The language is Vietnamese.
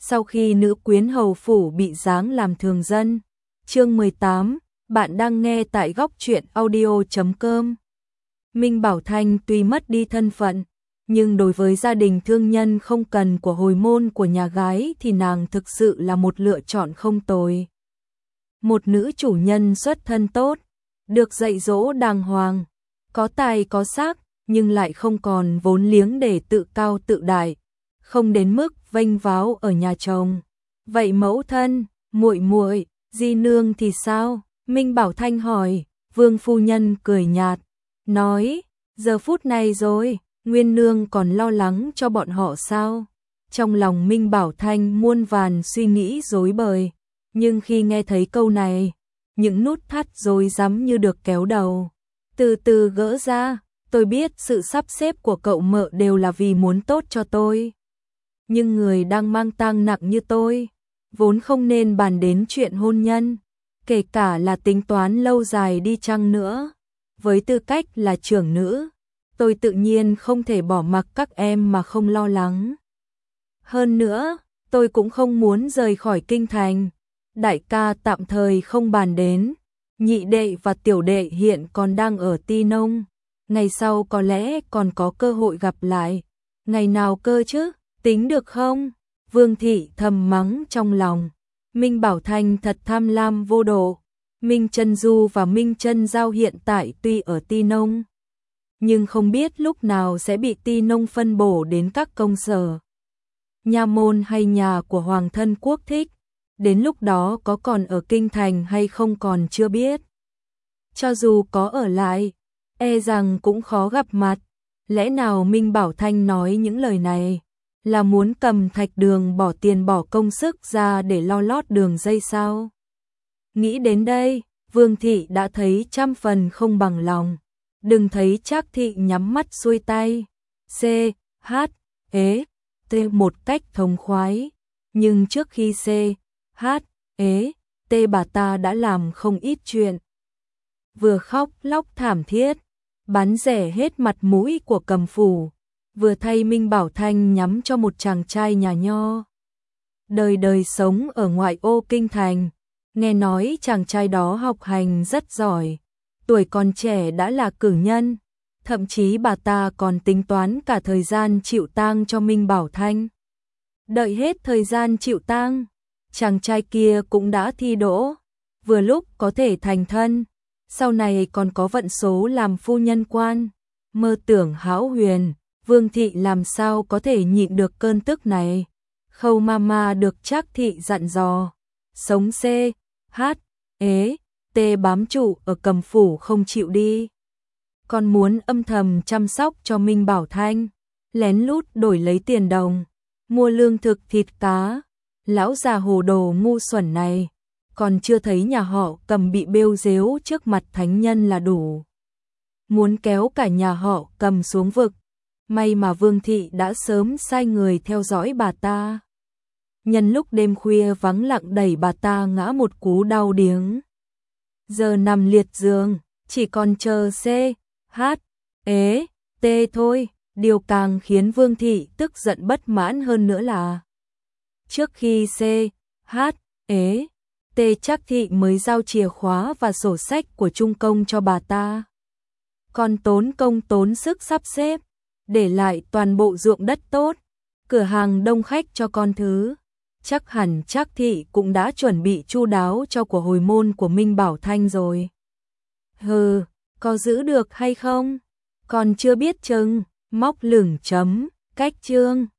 sau khi nữ quyến hầu phủ bị giáng làm thường dân. Chương 18, bạn đang nghe tại góc truyện audio.com. Minh Bảo Thanh tuy mất đi thân phận, nhưng đối với gia đình thương nhân không cần của hồi môn của nhà gái thì nàng thực sự là một lựa chọn không tồi. Một nữ chủ nhân xuất thân tốt, được dạy dỗ đàng hoàng, có tài có sắc, nhưng lại không còn vốn liếng để tự cao tự đại, không đến mức vênh váo ở nhà chồng. Vậy mẫu thân, muội muội, di nương thì sao? Minh Bảo Thanh hỏi. Vương phu nhân cười nhạt, nói, giờ phút này rồi, Nguyên nương còn lo lắng cho bọn họ sao? Trong lòng Minh Bảo Thanh muôn vàn suy nghĩ rối bời, nhưng khi nghe thấy câu này, những nút thắt rối rắm như được kéo đầu, từ từ gỡ ra. Tôi biết sự sắp xếp của cậu mợ đều là vì muốn tốt cho tôi, nhưng người đang mang tang nặng như tôi, vốn không nên bàn đến chuyện hôn nhân, kể cả là tính toán lâu dài đi chăng nữa. Với tư cách là trưởng nữ, tôi tự nhiên không thể bỏ mặc các em mà không lo lắng. Hơn nữa, tôi cũng không muốn rời khỏi kinh thành. Đại ca tạm thời không bàn đến, nhị đệ và tiểu đệ hiện còn đang ở Ti Nông, ngày sau có lẽ còn có cơ hội gặp lại. Ngày nào cơ chứ, tính được không? Vương thị thầm mắng trong lòng. Minh Bảo Thanh thật tham lam vô độ. Minh Chân Du và Minh Chân Giao hiện tại tuy ở Ti Nông, nhưng không biết lúc nào sẽ bị Ti Nông phân bổ đến các công sở, nha môn hay nhà của hoàng thân quốc thích. Đến lúc đó có còn ở kinh thành hay không còn chưa biết. Cho dù có ở lại, e rằng cũng khó gặp mặt. Lẽ nào Minh Bảo Thanh nói những lời này là muốn cầm Thạch Đường bỏ tiền bỏ công sức ra để lo lót đường dây sao? Nghĩ đến đây, Vương thị đã thấy trăm phần không bằng lòng. Đừng thấy Trác thị nhắm mắt xuôi tay, c, h, ế, t một cách thống khoái, nhưng trước khi c, h, ế, t bà ta đã làm không ít chuyện. Vừa khóc lóc thảm thiết, bắn rẻ hết mặt mũi của Cầm phủ, vừa thay Minh Bảo Thanh nhắm cho một chàng trai nhà nho, đời đời sống ở ngoại ô kinh thành. Nghe nói chàng trai đó học hành rất giỏi, tuổi còn trẻ đã là cử nhân, thậm chí bà ta còn tính toán cả thời gian chịu tang cho Minh Bảo Thanh. Đợi hết thời gian chịu tang, chàng trai kia cũng đã thi đỗ, vừa lúc có thể thành thân, sau này còn có vận số làm phu nhân quan. Mơ tưởng hão huyền, Vương thị làm sao có thể nhịn được cơn tức này. Khâu mama được Trác thị dặn dò, sống c, h, ế, t bám trụ ở Cầm phủ không chịu đi, còn muốn âm thầm chăm sóc cho Minh Bảo Thanh, lén lút đổi lấy tiền đồng, mua lương thực thịt cá. Lão già hồ đồ ngu xuẩn này, còn chưa thấy nhà họ Cầm bị bêu rếu trước mặt thánh nhân là đủ, muốn kéo cả nhà họ Cầm xuống vực. May mà Vương thị đã sớm sai người theo dõi bà ta, nhân lúc đêm khuya vắng lặng đẩy bà ta ngã một cú đau điếng. Giờ nằm liệt giường, chỉ còn chờ c, h, ế, t thôi. Điều càng khiến Vương thị tức giận bất mãn hơn nữa là trước khi c, h, ế, t Trác thị mới giao chìa khóa và sổ sách của Trung Công cho bà ta, còn tốn công tốn sức sắp xếp, để lại toàn bộ ruộng đất tốt, cửa hàng đông khách cho con thứ. Chắc hẳn Trác thị cũng đã chuẩn bị chu đáo cho của hồi môn của Minh Bảo Thanh rồi. Hừ, có giữ được hay không? Còn chưa biết chừng. Móc lửng chấm, cách chương.